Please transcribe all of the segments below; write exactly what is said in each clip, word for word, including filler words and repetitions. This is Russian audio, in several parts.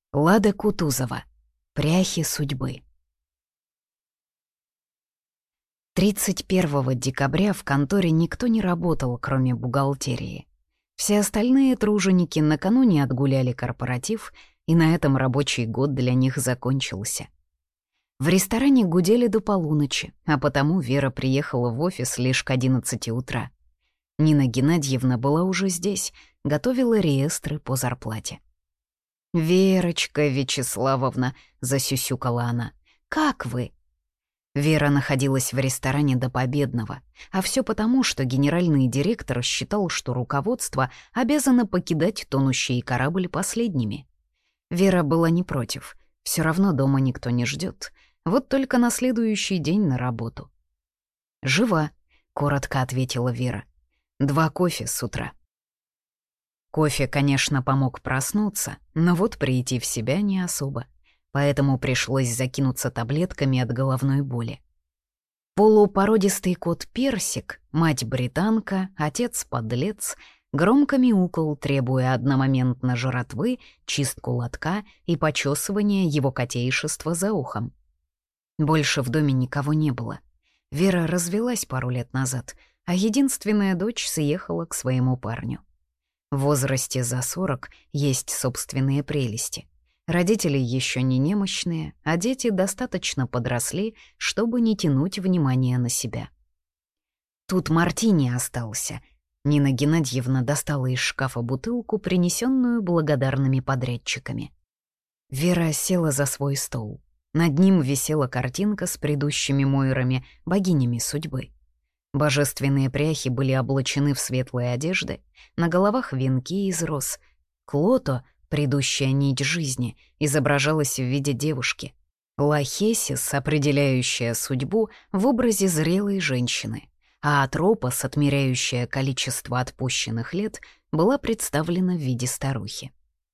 Лада Кутузова. Пряхи судьбы. тридцать первого декабря в конторе никто не работал, кроме бухгалтерии. Все остальные труженики накануне отгуляли корпоратив, и на этом рабочий год для них закончился. В ресторане гудели до полуночи, а потому Вера приехала в офис лишь к одиннадцати утра. Нина Геннадьевна была уже здесь, готовила реестры по зарплате. «Верочка Вячеславовна», — засюсюкала она, — «как вы?» Вера находилась в ресторане до победного, а все потому, что генеральный директор считал, что руководство обязано покидать тонущий корабль последними. Вера была не против, все равно дома никто не ждет, вот только на следующий день на работу. «Жива», — коротко ответила Вера. «Два кофе с утра». Кофе, конечно, помог проснуться, но вот прийти в себя не особо, поэтому пришлось закинуться таблетками от головной боли. Полупородистый кот Персик, мать-британка, отец-подлец, громко мяукал, требуя одномоментно жратвы, чистку лотка и почесывания его котейшества за ухом. Больше в доме никого не было. Вера развелась пару лет назад, а единственная дочь съехала к своему парню. В возрасте за сорок есть собственные прелести. Родители еще не немощные, а дети достаточно подросли, чтобы не тянуть внимание на себя. Тут мартини остался. Нина Геннадьевна достала из шкафа бутылку, принесенную благодарными подрядчиками. Вера села за свой стол. Над ним висела картинка с предыдущими Мойрами, богинями судьбы. Божественные пряхи были облачены в светлые одежды, на головах венки из роз. Клото, предыдущая нить жизни, изображалась в виде девушки. Лахесис, определяющая судьбу, в образе зрелой женщины, а Атропос, отмеряющая количество отпущенных лет, была представлена в виде старухи.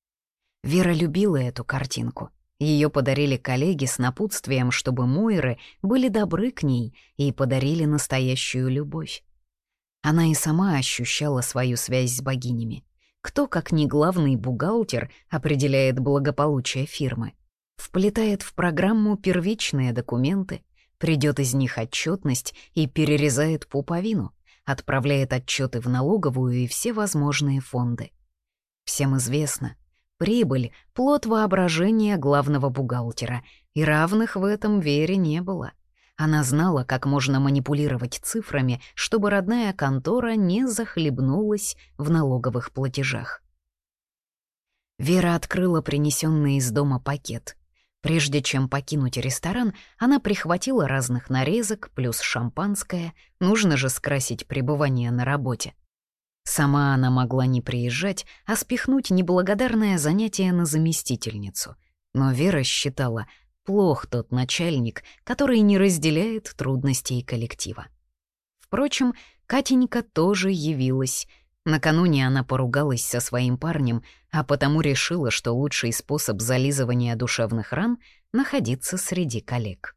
Вера любила эту картинку. Ее подарили коллеги с напутствием, чтобы Мойры были добры к ней и подарили настоящую любовь. Она и сама ощущала свою связь с богинями. Кто, как не главный бухгалтер, определяет благополучие фирмы? Вплетает в программу первичные документы, придет из них отчетность и перерезает пуповину, отправляет отчеты в налоговую и все возможные фонды. Всем известно, прибыль — плод воображения главного бухгалтера, и равных в этом Вере не было. Она знала, как можно манипулировать цифрами, чтобы родная контора не захлебнулась в налоговых платежах. Вера открыла принесенный из дома пакет. Прежде чем покинуть ресторан, она прихватила разных нарезок, плюс шампанское, нужно же скрасить пребывание на работе. Сама она могла не приезжать, а спихнуть неблагодарное занятие на заместительницу. Но Вера считала, плох тот начальник, который не разделяет трудностей коллектива. Впрочем, Катенька тоже явилась. Накануне она поругалась со своим парнем, а потому решила, что лучший способ зализывания душевных ран — находиться среди коллег.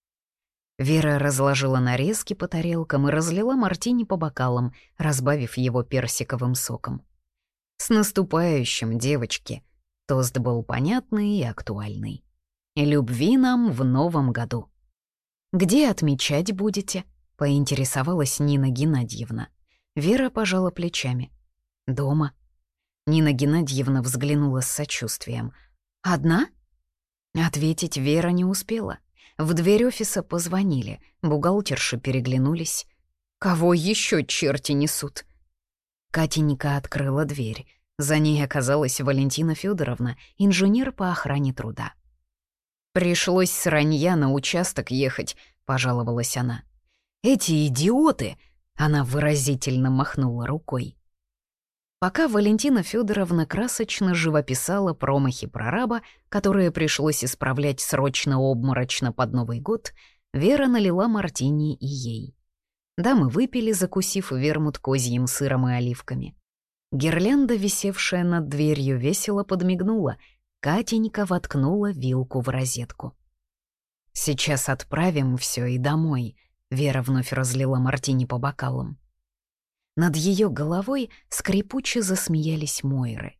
Вера разложила нарезки по тарелкам и разлила мартини по бокалам, разбавив его персиковым соком. «С наступающим, девочки!» Тост был понятный и актуальный. «И любви нам в новом году!» «Где отмечать будете?» — поинтересовалась Нина Геннадьевна. Вера пожала плечами. «Дома». Нина Геннадьевна взглянула с сочувствием. «Одна?» Ответить Вера не успела. В дверь офиса позвонили, бухгалтерши переглянулись. «Кого еще черти несут?» Катенька открыла дверь. За ней оказалась Валентина Федоровна, инженер по охране труда. «Пришлось с ранья на участок ехать», — пожаловалась она. «Эти идиоты!» — она выразительно махнула рукой. Пока Валентина Федоровна красочно живописала промахи прораба, которые пришлось исправлять срочно-обморочно под Новый год, Вера налила мартини и ей. Дамы выпили, закусив вермут козьим сыром и оливками. Гирлянда, висевшая над дверью, весело подмигнула. Катенька воткнула вилку в розетку. «Сейчас отправим все и домой», — Вера вновь разлила мартини по бокалам. Над ее головой скрипуче засмеялись Мойры.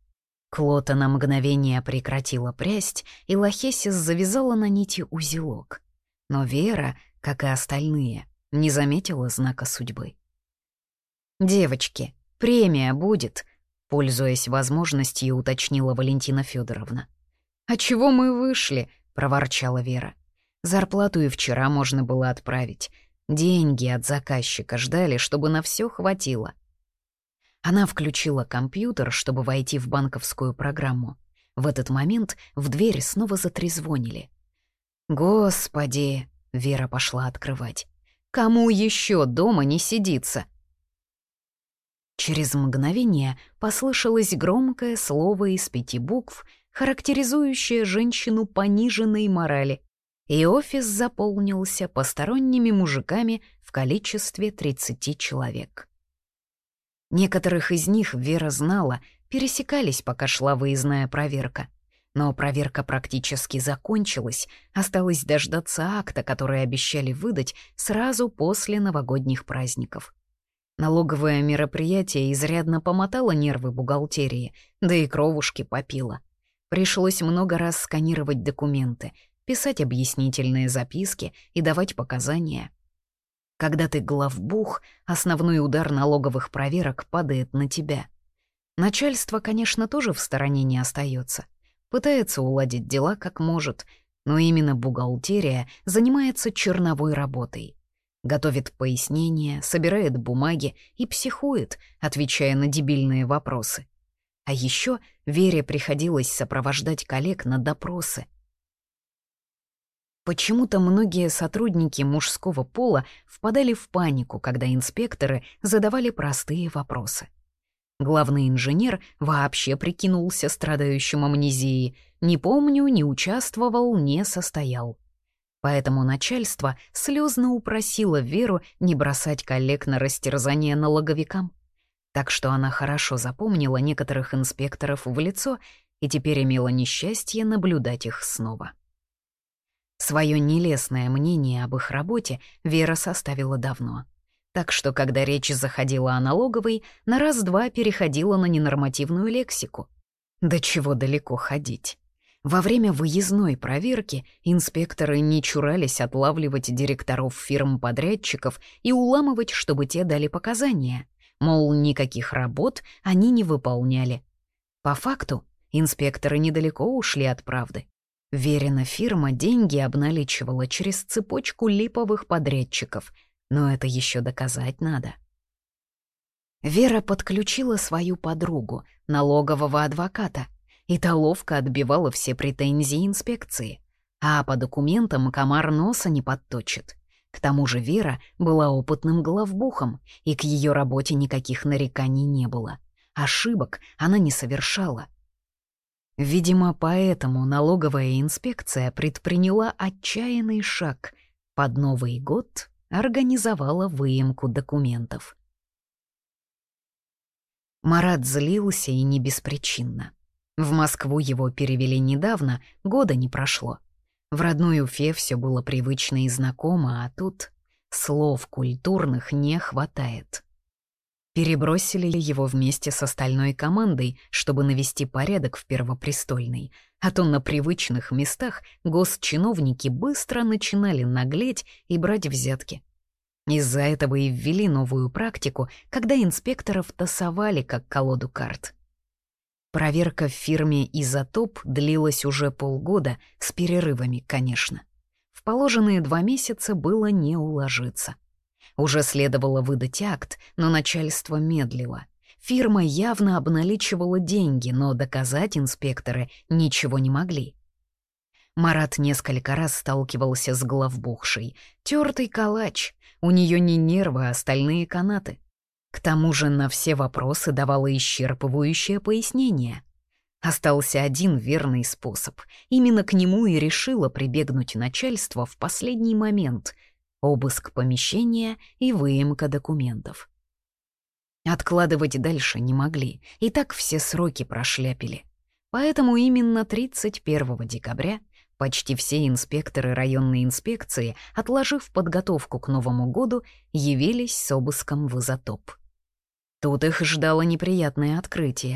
Клота на мгновение прекратила прясть, и Лохесис завязала на нити узелок. Но Вера, как и остальные, не заметила знака судьбы. «Девочки, премия будет», — пользуясь возможностью, уточнила Валентина Федоровна. «А чего мы вышли?» — проворчала Вера. «Зарплату и вчера можно было отправить. Деньги от заказчика ждали, чтобы на все хватило». Она включила компьютер, чтобы войти в банковскую программу. В этот момент в дверь снова затрезвонили. «Господи!» — Вера пошла открывать. «Кому еще дома не сидится?» Через мгновение послышалось громкое слово из пяти букв, характеризующее женщину пониженной морали, и офис заполнился посторонними мужиками в количестве тридцати человек. Некоторых из них Вера знала, пересекались, пока шла выездная проверка. Но проверка практически закончилась, осталось дождаться акта, который обещали выдать сразу после новогодних праздников. Налоговое мероприятие изрядно помотало нервы бухгалтерии, да и кровушки попило. Пришлось много раз сканировать документы, писать объяснительные записки и давать показания. Когда ты главбух, основной удар налоговых проверок падает на тебя. Начальство, конечно, тоже в стороне не остается. Пытается уладить дела как может, но именно бухгалтерия занимается черновой работой. Готовит пояснения, собирает бумаги и психует, отвечая на дебильные вопросы. А еще Вере приходилось сопровождать коллег на допросы. Почему-то многие сотрудники мужского пола впадали в панику, когда инспекторы задавали простые вопросы. Главный инженер вообще прикинулся страдающим амнезией. «Не помню, не участвовал, не состоял». Поэтому начальство слезно упросило Веру не бросать коллег на растерзание налоговикам. Так что она хорошо запомнила некоторых инспекторов в лицо и теперь имела несчастье наблюдать их снова. Своё нелестное мнение об их работе Вера составила давно. Так что, когда речь заходила о налоговой, на раз-два переходила на ненормативную лексику. До чего далеко ходить. Во время выездной проверки инспекторы не чурались отлавливать директоров фирм-подрядчиков и уламывать, чтобы те дали показания. Мол, никаких работ они не выполняли. По факту, инспекторы недалеко ушли от правды. Верина фирма деньги обналичивала через цепочку липовых подрядчиков, но это еще доказать надо. Вера подключила свою подругу, налогового адвоката, и та ловко отбивала все претензии инспекции, а по документам комар носа не подточит. К тому же Вера была опытным главбухом, и к ее работе никаких нареканий не было. Ошибок она не совершала. Видимо, поэтому налоговая инспекция предприняла отчаянный шаг. Под Новый год организовала выемку документов. Марат злился и не беспричинно. В Москву его перевели недавно, года не прошло. В родной Уфе все было привычно и знакомо, а тут слов культурных не хватает. Перебросили его вместе с остальной командой, чтобы навести порядок в Первопрестольной, а то на привычных местах госчиновники быстро начинали наглеть и брать взятки. Из-за этого и ввели новую практику, когда инспекторов тасовали как колоду карт. Проверка в фирме «Изотоп» длилась уже полгода, с перерывами, конечно. В положенные два месяца было не уложиться. Уже следовало выдать акт, но начальство медлило. Фирма явно обналичивала деньги, но доказать инспекторы ничего не могли. Марат несколько раз сталкивался с главбухшей. Тёртый калач, у нее не нервы, а стальные канаты. К тому же на все вопросы давала исчерпывающее пояснение. Остался один верный способ. Именно к нему и решило прибегнуть начальство в последний момент — обыск помещения и выемка документов. Откладывать дальше не могли, и так все сроки прошляпили. Поэтому именно тридцать первого декабря почти все инспекторы районной инспекции, отложив подготовку к Новому году, явились с обыском в Изотоп. Тут их ждало неприятное открытие.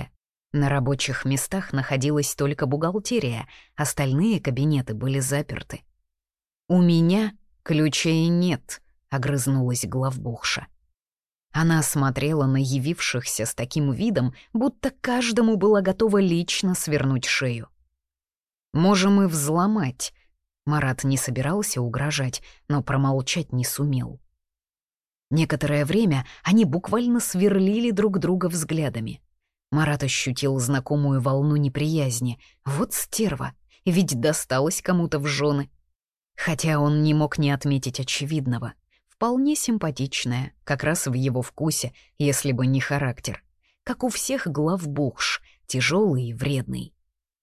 На рабочих местах находилась только бухгалтерия, остальные кабинеты были заперты. «У меня ключей нет», — огрызнулась главбухша. Она смотрела на явившихся с таким видом, будто каждому было готово лично свернуть шею. «Можем и взломать». Марат не собирался угрожать, но промолчать не сумел. Некоторое время они буквально сверлили друг друга взглядами. Марат ощутил знакомую волну неприязни. Вот стерва, ведь досталось кому-то в жены. Хотя он не мог не отметить очевидного. Вполне симпатичная, как раз в его вкусе, если бы не характер. Как у всех главбухш, тяжелый и вредный.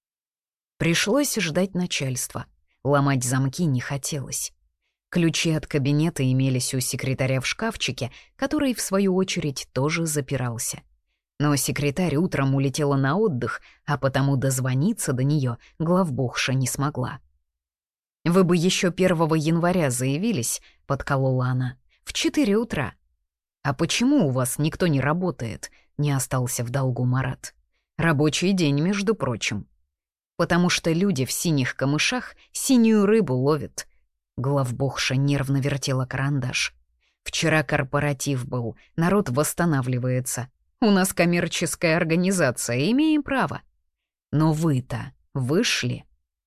Пришлось ждать начальства. Ломать замки не хотелось. Ключи от кабинета имелись у секретаря в шкафчике, который, в свою очередь, тоже запирался. Но секретарь утром улетела на отдых, а потому дозвониться до нее главбухша не смогла. «Вы бы еще первого января заявились», — подколола она, — «в четыре утра». «А почему у вас никто не работает?» — не остался в долгу Марат. «Рабочий день, между прочим». «Потому что люди в синих камышах синюю рыбу ловят». Главбухша нервно вертела карандаш. «Вчера корпоратив был, народ восстанавливается. У нас коммерческая организация, имеем право». «Но вы-то вышли?»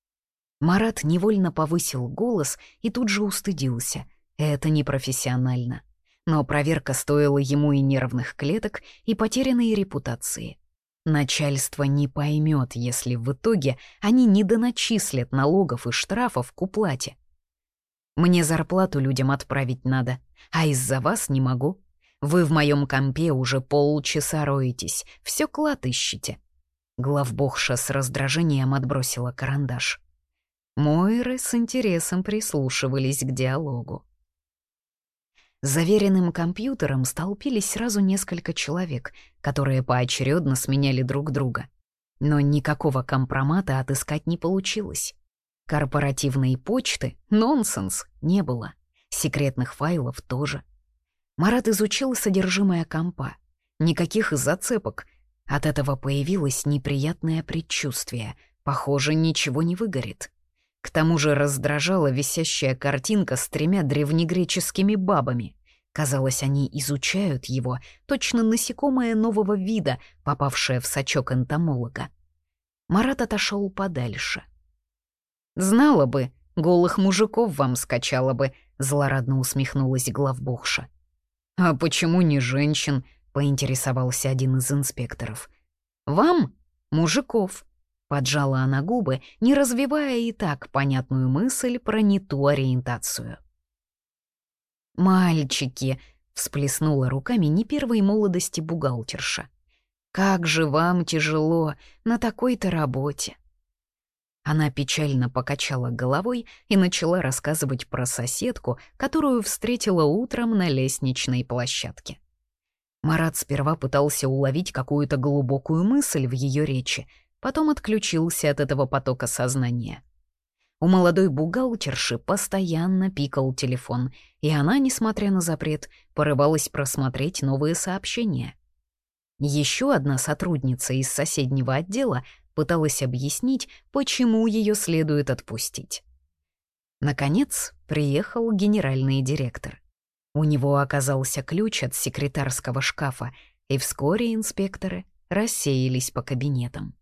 Марат невольно повысил голос и тут же устыдился. Это непрофессионально. Но проверка стоила ему и нервных клеток, и потерянной репутации. Начальство не поймет, если в итоге они не доначислят налогов и штрафов к уплате. «Мне зарплату людям отправить надо, а из-за вас не могу. Вы в моем компе уже полчаса роетесь, все клад ищете». Главбухша с раздражением отбросила карандаш. Мойры с интересом прислушивались к диалогу. За веренным компьютером столпились сразу несколько человек, которые поочередно сменяли друг друга. Но никакого компромата отыскать не получилось. Корпоративной почты — нонсенс, не было. Секретных файлов тоже. Марат изучил содержимое компа. Никаких зацепок. От этого появилось неприятное предчувствие. Похоже, ничего не выгорит. К тому же раздражала висящая картинка с тремя древнегреческими бабами. Казалось, они изучают его, точно насекомое нового вида, попавшее в сачок энтомолога. Марат отошел подальше. «Знала бы, голых мужиков вам скачала бы», — злорадно усмехнулась главбухша. «А почему не женщин?» — поинтересовался один из инспекторов. «Вам? Мужиков?» — поджала она губы, не развивая и так понятную мысль про не ту ориентацию. «Мальчики!» — всплеснула руками не первой молодости бухгалтерша. «Как же вам тяжело на такой-то работе!» Она печально покачала головой и начала рассказывать про соседку, которую встретила утром на лестничной площадке. Марат сперва пытался уловить какую-то глубокую мысль в ее речи, потом отключился от этого потока сознания. У молодой бухгалтерши постоянно пикал телефон, и она, несмотря на запрет, порывалась просмотреть новые сообщения. Еще одна сотрудница из соседнего отдела пыталась объяснить, почему ее следует отпустить. Наконец, приехал генеральный директор. У него оказался ключ от секретарского шкафа, и вскоре инспекторы рассеялись по кабинетам.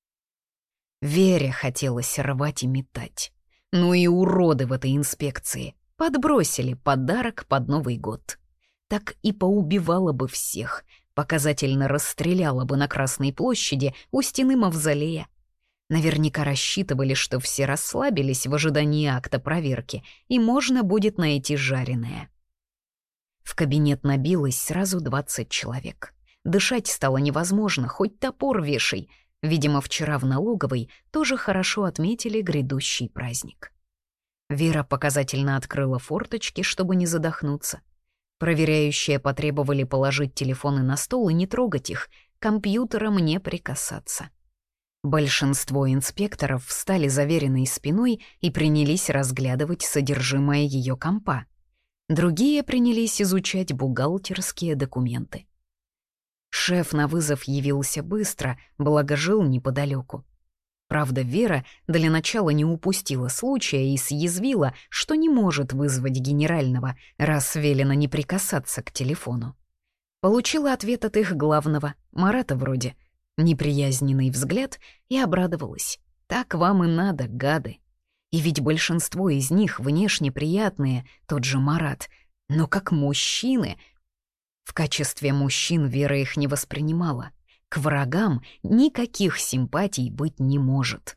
Вере хотелось рвать и метать. Ну и уроды в этой инспекции подбросили подарок под Новый год. Так и поубивала бы всех, показательно расстреляла бы на Красной площади у стены мавзолея. Наверняка рассчитывали, что все расслабились в ожидании акта проверки, и можно будет найти жареное. В кабинет набилось сразу двадцать человек. Дышать стало невозможно, хоть топор вешай. Видимо, вчера в налоговой тоже хорошо отметили грядущий праздник. Вера показательно открыла форточки, чтобы не задохнуться. Проверяющие потребовали положить телефоны на стол и не трогать их, к компьютерам не прикасаться. Большинство инспекторов встали заверенной спиной и принялись разглядывать содержимое ее компа. Другие принялись изучать бухгалтерские документы. Шеф на вызов явился быстро, благо жил неподалеку. Правда, Вера для начала не упустила случая и съязвила, что не может вызвать генерального, раз велено не прикасаться к телефону. Получила ответ от их главного, Марата вроде, неприязненный взгляд, и обрадовалась. «Так вам и надо, гады». И ведь большинство из них внешне приятные, тот же Марат, но как мужчины. В качестве мужчин Вера их не воспринимала. К врагам никаких симпатий быть не может.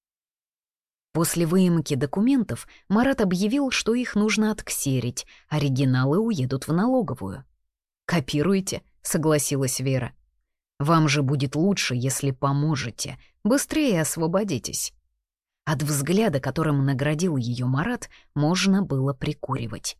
После выемки документов Марат объявил, что их нужно отксерить, оригиналы уедут в налоговую. «Копируйте», — согласилась Вера. «Вам же будет лучше, если поможете. Быстрее освободитесь». От взгляда, которым наградил ее Марат, можно было прикуривать.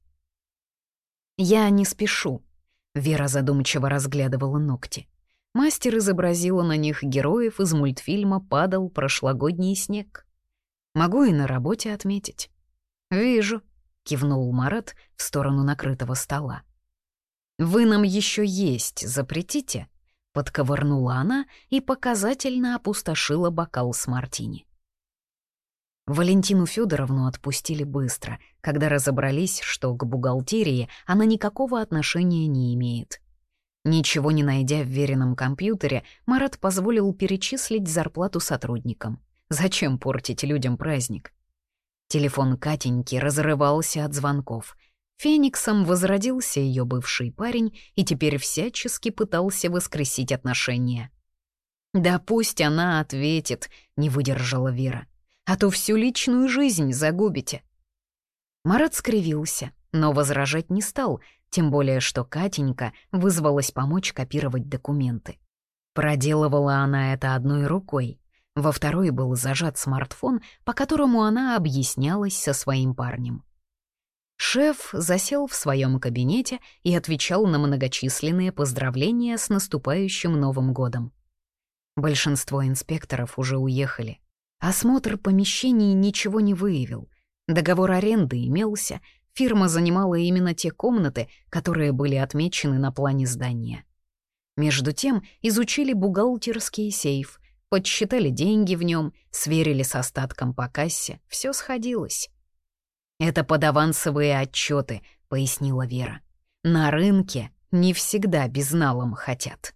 «Я не спешу», — Вера задумчиво разглядывала ногти. Мастер изобразила на них героев из мультфильма «Падал прошлогодний снег». «Могу и на работе отметить». «Вижу», — кивнул Марат в сторону накрытого стола. «Вы нам еще есть запретите?» — подковырнула она и показательно опустошила бокал с мартини. Валентину Федоровну отпустили быстро, когда разобрались, что к бухгалтерии она никакого отношения не имеет. Ничего не найдя в Верином компьютере, Марат позволил перечислить зарплату сотрудникам. Зачем портить людям праздник? Телефон Катеньки разрывался от звонков. Фениксом возродился ее бывший парень и теперь всячески пытался воскресить отношения. «Да пусть она ответит», — не выдержала Вера. «А то всю личную жизнь загубите». Марат скривился, но возражать не стал, тем более что Катенька вызвалась помочь копировать документы. Проделывала она это одной рукой, во второй был зажат смартфон, по которому она объяснялась со своим парнем. Шеф засел в своем кабинете и отвечал на многочисленные поздравления с наступающим Новым годом. Большинство инспекторов уже уехали. Осмотр помещений ничего не выявил. Договор аренды имелся, фирма занимала именно те комнаты, которые были отмечены на плане здания. Между тем изучили бухгалтерский сейф, подсчитали деньги в нем, сверили с остатком по кассе, все сходилось. «Это под авансовые отчеты», — пояснила Вера. «На рынке не всегда безналом хотят».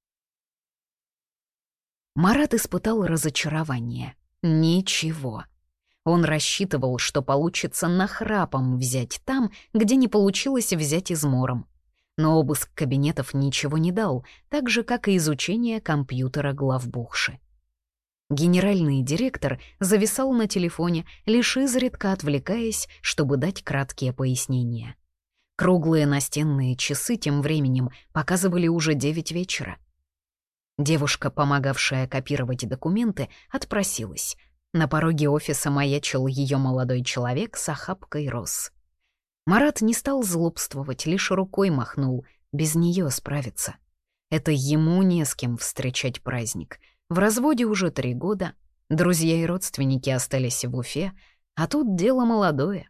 Марат испытал разочарование. Ничего. Он рассчитывал, что получится нахрапом взять там, где не получилось взять измором. Но обыск кабинетов ничего не дал, так же, как и изучение компьютера главбухши. Генеральный директор зависал на телефоне, лишь изредка отвлекаясь, чтобы дать краткие пояснения. Круглые настенные часы тем временем показывали уже девять вечера. Девушка, помогавшая копировать документы, отпросилась. На пороге офиса маячил ее молодой человек с охапкой роз. Марат не стал злобствовать, лишь рукой махнул, без нее справиться. Это ему не с кем встречать праздник. В разводе уже три года, друзья и родственники остались в Уфе, а тут дело молодое.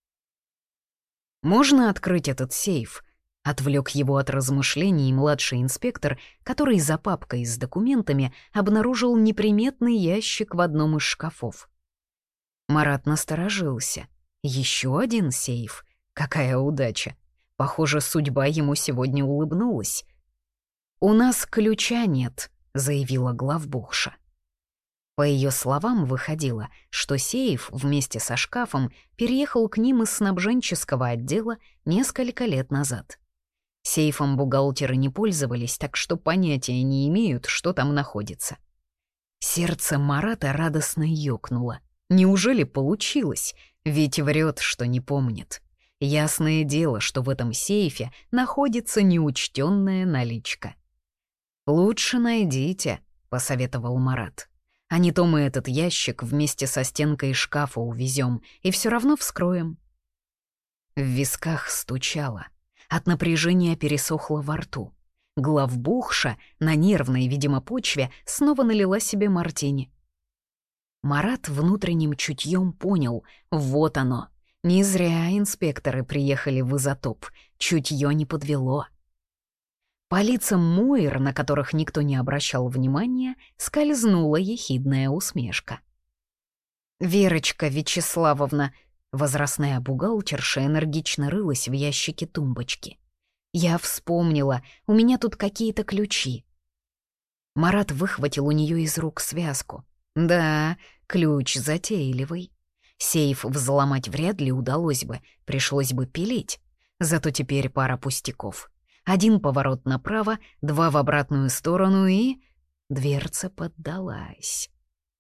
«Можно открыть этот сейф?» — отвлек его от размышлений младший инспектор, который за папкой с документами обнаружил неприметный ящик в одном из шкафов. Марат насторожился. Еще один сейф? Какая удача! Похоже, судьба ему сегодня улыбнулась. «У нас ключа нет», — заявила главбухша. По ее словам, выходило, что сейф вместе со шкафом переехал к ним из снабженческого отдела несколько лет назад. Сейфом бухгалтеры не пользовались, так что понятия не имеют, что там находится. Сердце Марата радостно ёкнуло. Неужели получилось? Ведь врет, что не помнит. Ясное дело, что в этом сейфе находится неучтенная наличка. «Лучше найдите», — посоветовал Марат. «А не то мы этот ящик вместе со стенкой шкафа увезем и все равно вскроем». В висках стучало. От напряжения пересохло во рту. Главбухша на нервной, видимо, почве снова налила себе мартини. Марат внутренним чутьем понял — вот оно. Не зря инспекторы приехали в изотоп, чутье не подвело. По лицам Мойр, на которых никто не обращал внимания, скользнула ехидная усмешка. «Верочка Вячеславовна», — возрастная бухгалтерша энергично рылась в ящике тумбочки. «Я вспомнила, у меня тут какие-то ключи». Марат выхватил у нее из рук связку. Да, ключ затейливый. Сейф взломать вряд ли удалось бы, пришлось бы пилить. Зато теперь пара пустяков. Один поворот направо, два в обратную сторону и... Дверца поддалась.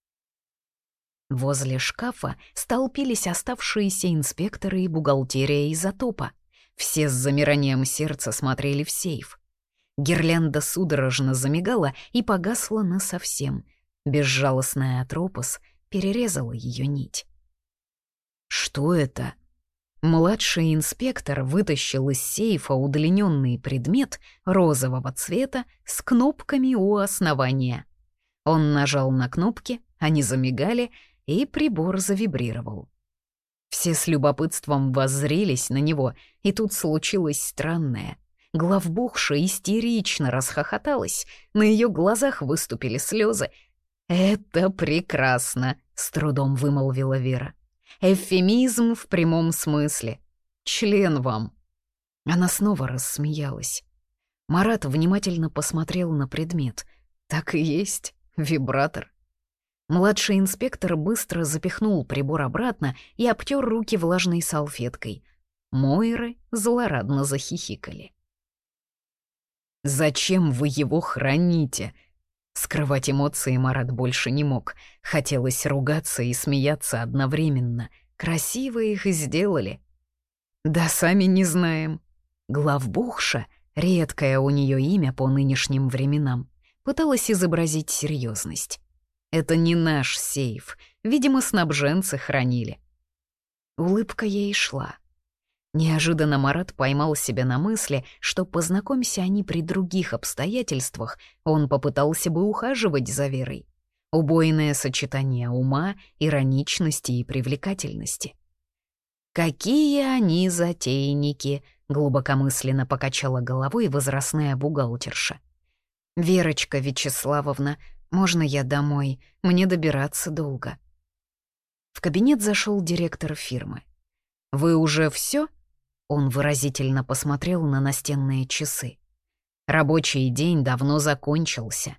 Возле шкафа столпились оставшиеся инспекторы и бухгалтерия Изотопа. Все с замиранием сердца смотрели в сейф. Гирлянда судорожно замигала и погасла насовсем. Безжалостная Атропос перерезала ее нить. «Что это?» Младший инспектор вытащил из сейфа удлиненный предмет розового цвета с кнопками у основания. Он нажал на кнопки, они замигали, и прибор завибрировал. Все с любопытством воззрелись на него, и тут случилось странное. Главбухша истерично расхохоталась, на ее глазах выступили слезы. «Это прекрасно!» — с трудом вымолвила Вера. «Эвфемизм в прямом смысле. Член вам». Она снова рассмеялась. Марат внимательно посмотрел на предмет. Так и есть, вибратор. Младший инспектор быстро запихнул прибор обратно и обтер руки влажной салфеткой. Мойры злорадно захихикали. «Зачем вы его храните?» Скрывать эмоции Марат больше не мог. Хотелось ругаться и смеяться одновременно. Красиво их и сделали. Да сами не знаем. Главбухша, редкое у нее имя по нынешним временам, пыталась изобразить серьезность. Это не наш сейф. Видимо, снабженцы хранили. Улыбка ей шла. Неожиданно Марат поймал себя на мысли, что, познакомься они при других обстоятельствах, он попытался бы ухаживать за Верой. Убойное сочетание ума, ироничности и привлекательности. «Какие они затейники!» — глубокомысленно покачала головой возрастная бухгалтерша. «Верочка Вячеславовна, можно я домой? Мне добираться долго». В кабинет зашел директор фирмы. «Вы уже все? Он выразительно посмотрел на настенные часы. Рабочий день давно закончился.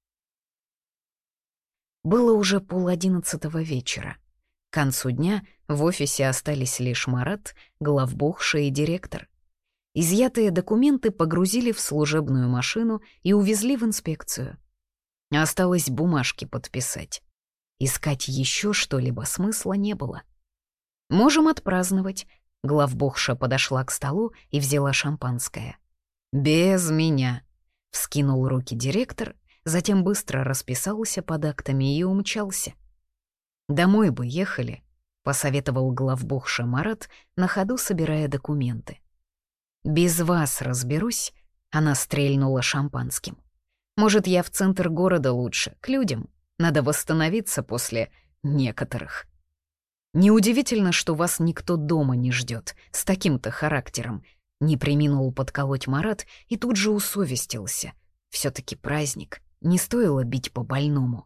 Было уже полодиннадцатого вечера. К концу дня в офисе остались лишь Марат, главбухша и директор. Изъятые документы погрузили в служебную машину и увезли в инспекцию. Осталось бумажки подписать. Искать еще что-либо смысла не было. «Можем отпраздновать». Главбухша подошла к столу и взяла шампанское. «Без меня», — вскинул руки директор, затем быстро расписался под актами и умчался. «Домой бы ехали», — посоветовал главбухша Марат, на ходу собирая документы. «Без вас разберусь», — она стрельнула шампанским. «Может, я в центр города лучше, к людям. Надо восстановиться после некоторых». «Неудивительно, что вас никто дома не ждет с таким-то характером», — не преминул подколоть Марат и тут же усовестился. Все-таки праздник, не стоило бить по больному.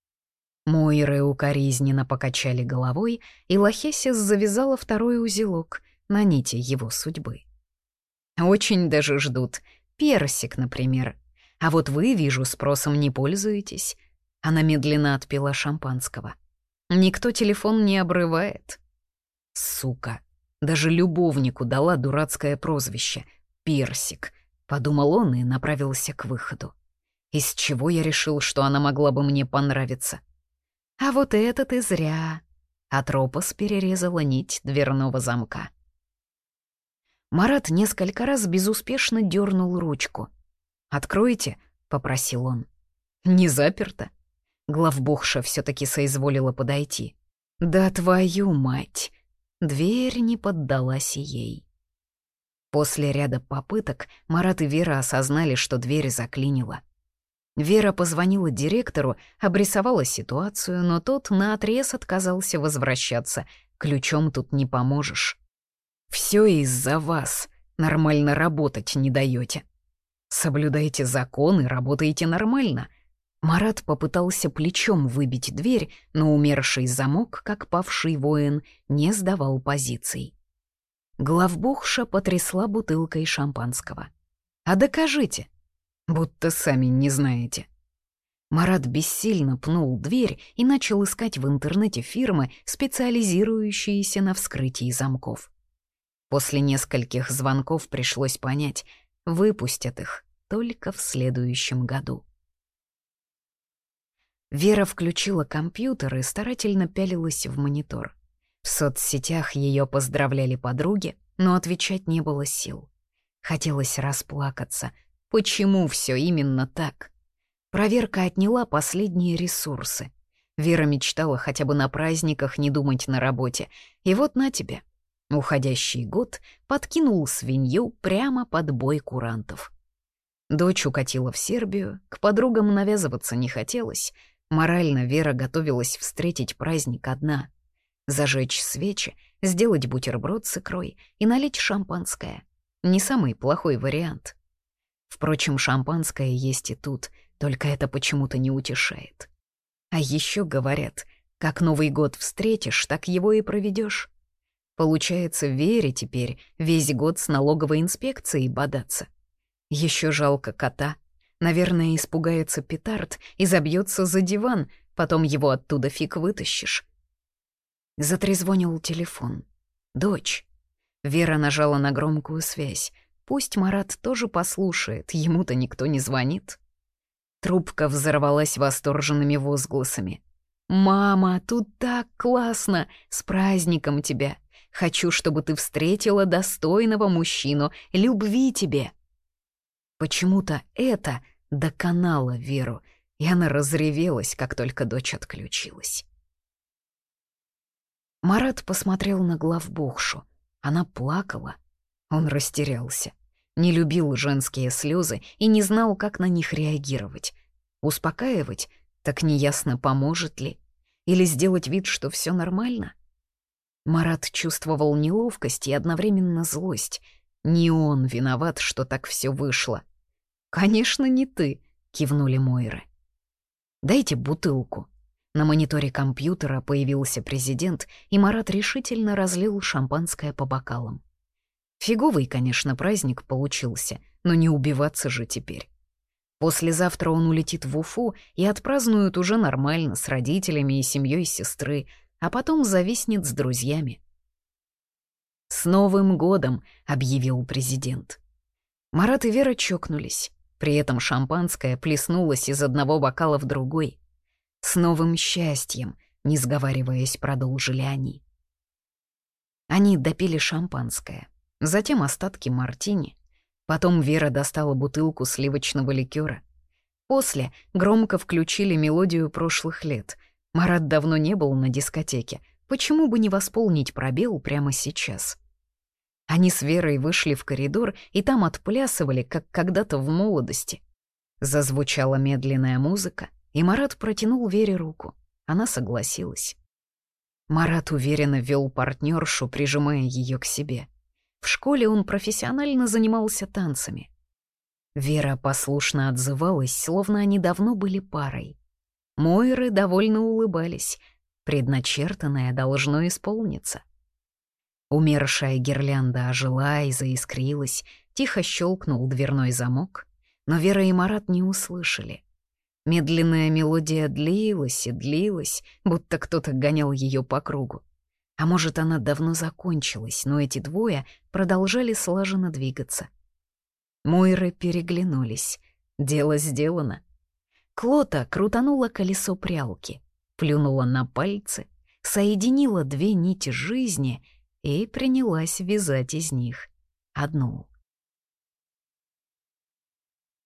Мойры укоризненно покачали головой, и Лохесис завязала второй узелок на нити его судьбы. «Очень даже ждут. Персик, например. А вот вы, вижу, спросом не пользуетесь». Она медленно отпила шампанского. «Никто телефон не обрывает». «Сука, даже любовнику дала дурацкое прозвище — Персик», — подумал он и направился к выходу. «Из чего я решил, что она могла бы мне понравиться?» «А вот это ты зря». Атропос перерезала нить дверного замка. Марат несколько раз безуспешно дернул ручку. «Откройте», — попросил он. «Не заперто». Главбухша все-таки соизволила подойти. «Да твою мать!» Дверь не поддалась ей. После ряда попыток Марат и Вера осознали, что дверь заклинила. Вера позвонила директору, обрисовала ситуацию, но тот наотрез отказался возвращаться. Ключом тут не поможешь. «Все из-за вас. Нормально работать не даете. Соблюдайте закон и работайте нормально». Марат попытался плечом выбить дверь, но умерший замок, как павший воин, не сдавал позиций. Главбухша потрясла бутылкой шампанского. «А докажите!» «Будто сами не знаете». Марат бессильно пнул дверь и начал искать в интернете фирмы, специализирующиеся на вскрытии замков. После нескольких звонков пришлось понять, выпустят их только в следующем году. Вера включила компьютер и старательно пялилась в монитор. В соцсетях ее поздравляли подруги, но отвечать не было сил. Хотелось расплакаться. Почему все именно так? Проверка отняла последние ресурсы. Вера мечтала хотя бы на праздниках не думать на работе. И вот на тебе. Уходящий год подкинул свинью прямо под бой курантов. Дочь укатила в Сербию, к подругам навязываться не хотелось. Морально Вера готовилась встретить праздник одна. Зажечь свечи, сделать бутерброд с икрой и налить шампанское. Не самый плохой вариант. Впрочем, шампанское есть и тут, только это почему-то не утешает. А еще говорят, как Новый год встретишь, так его и проведешь. Получается, Вере теперь весь год с налоговой инспекцией бодаться. Еще жалко кота. Наверное, испугается петард и забьется за диван, потом его оттуда фиг вытащишь. Затрезвонил телефон. Дочь. Вера нажала на громкую связь. Пусть Марат тоже послушает, ему-то никто не звонит. Трубка взорвалась восторженными возгласами. «Мама, тут так классно! С праздником тебя! Хочу, чтобы ты встретила достойного мужчину, любви тебе!» Почему-то это доконало Веру, и она разревелась, как только дочь отключилась. Марат посмотрел на главбухшу. Она плакала. Он растерялся. Не любил женские слезы и не знал, как на них реагировать. Успокаивать? Так неясно, поможет ли. Или сделать вид, что все нормально? Марат чувствовал неловкость и одновременно злость. Не он виноват, что так все вышло. «Конечно, не ты», — кивнули Мойры. «Дайте бутылку». На мониторе компьютера появился президент, и Марат решительно разлил шампанское по бокалам. Фиговый, конечно, праздник получился, но не убиваться же теперь. Послезавтра он улетит в Уфу и отпразднует уже нормально с родителями и семьей сестры, а потом зависнет с друзьями. «С Новым годом!» — объявил президент. Марат и Вера чокнулись. При этом шампанское плеснулось из одного бокала в другой. «С новым счастьем!» — не сговариваясь, продолжили они. Они допили шампанское, затем остатки мартини. Потом Вера достала бутылку сливочного ликера. После громко включили мелодию прошлых лет. Марат давно не был на дискотеке. Почему бы не восполнить пробел прямо сейчас? Они с Верой вышли в коридор и там отплясывали, как когда-то в молодости. Зазвучала медленная музыка, и Марат протянул Вере руку. Она согласилась. Марат уверенно вел партнершу, прижимая ее к себе. В школе он профессионально занимался танцами. Вера послушно отзывалась, словно они давно были парой. Мойры довольно улыбались. Предначертанное должно исполниться. Умершая гирлянда ожила и заискрилась, тихо щелкнул дверной замок, но Вера и Марат не услышали. Медленная мелодия длилась и длилась, будто кто-то гонял ее по кругу. А может, она давно закончилась, но эти двое продолжали слаженно двигаться. Мойры переглянулись. Дело сделано. Клота крутанула колесо прялки, плюнула на пальцы, соединила две нити жизни и принялась вязать из них одну.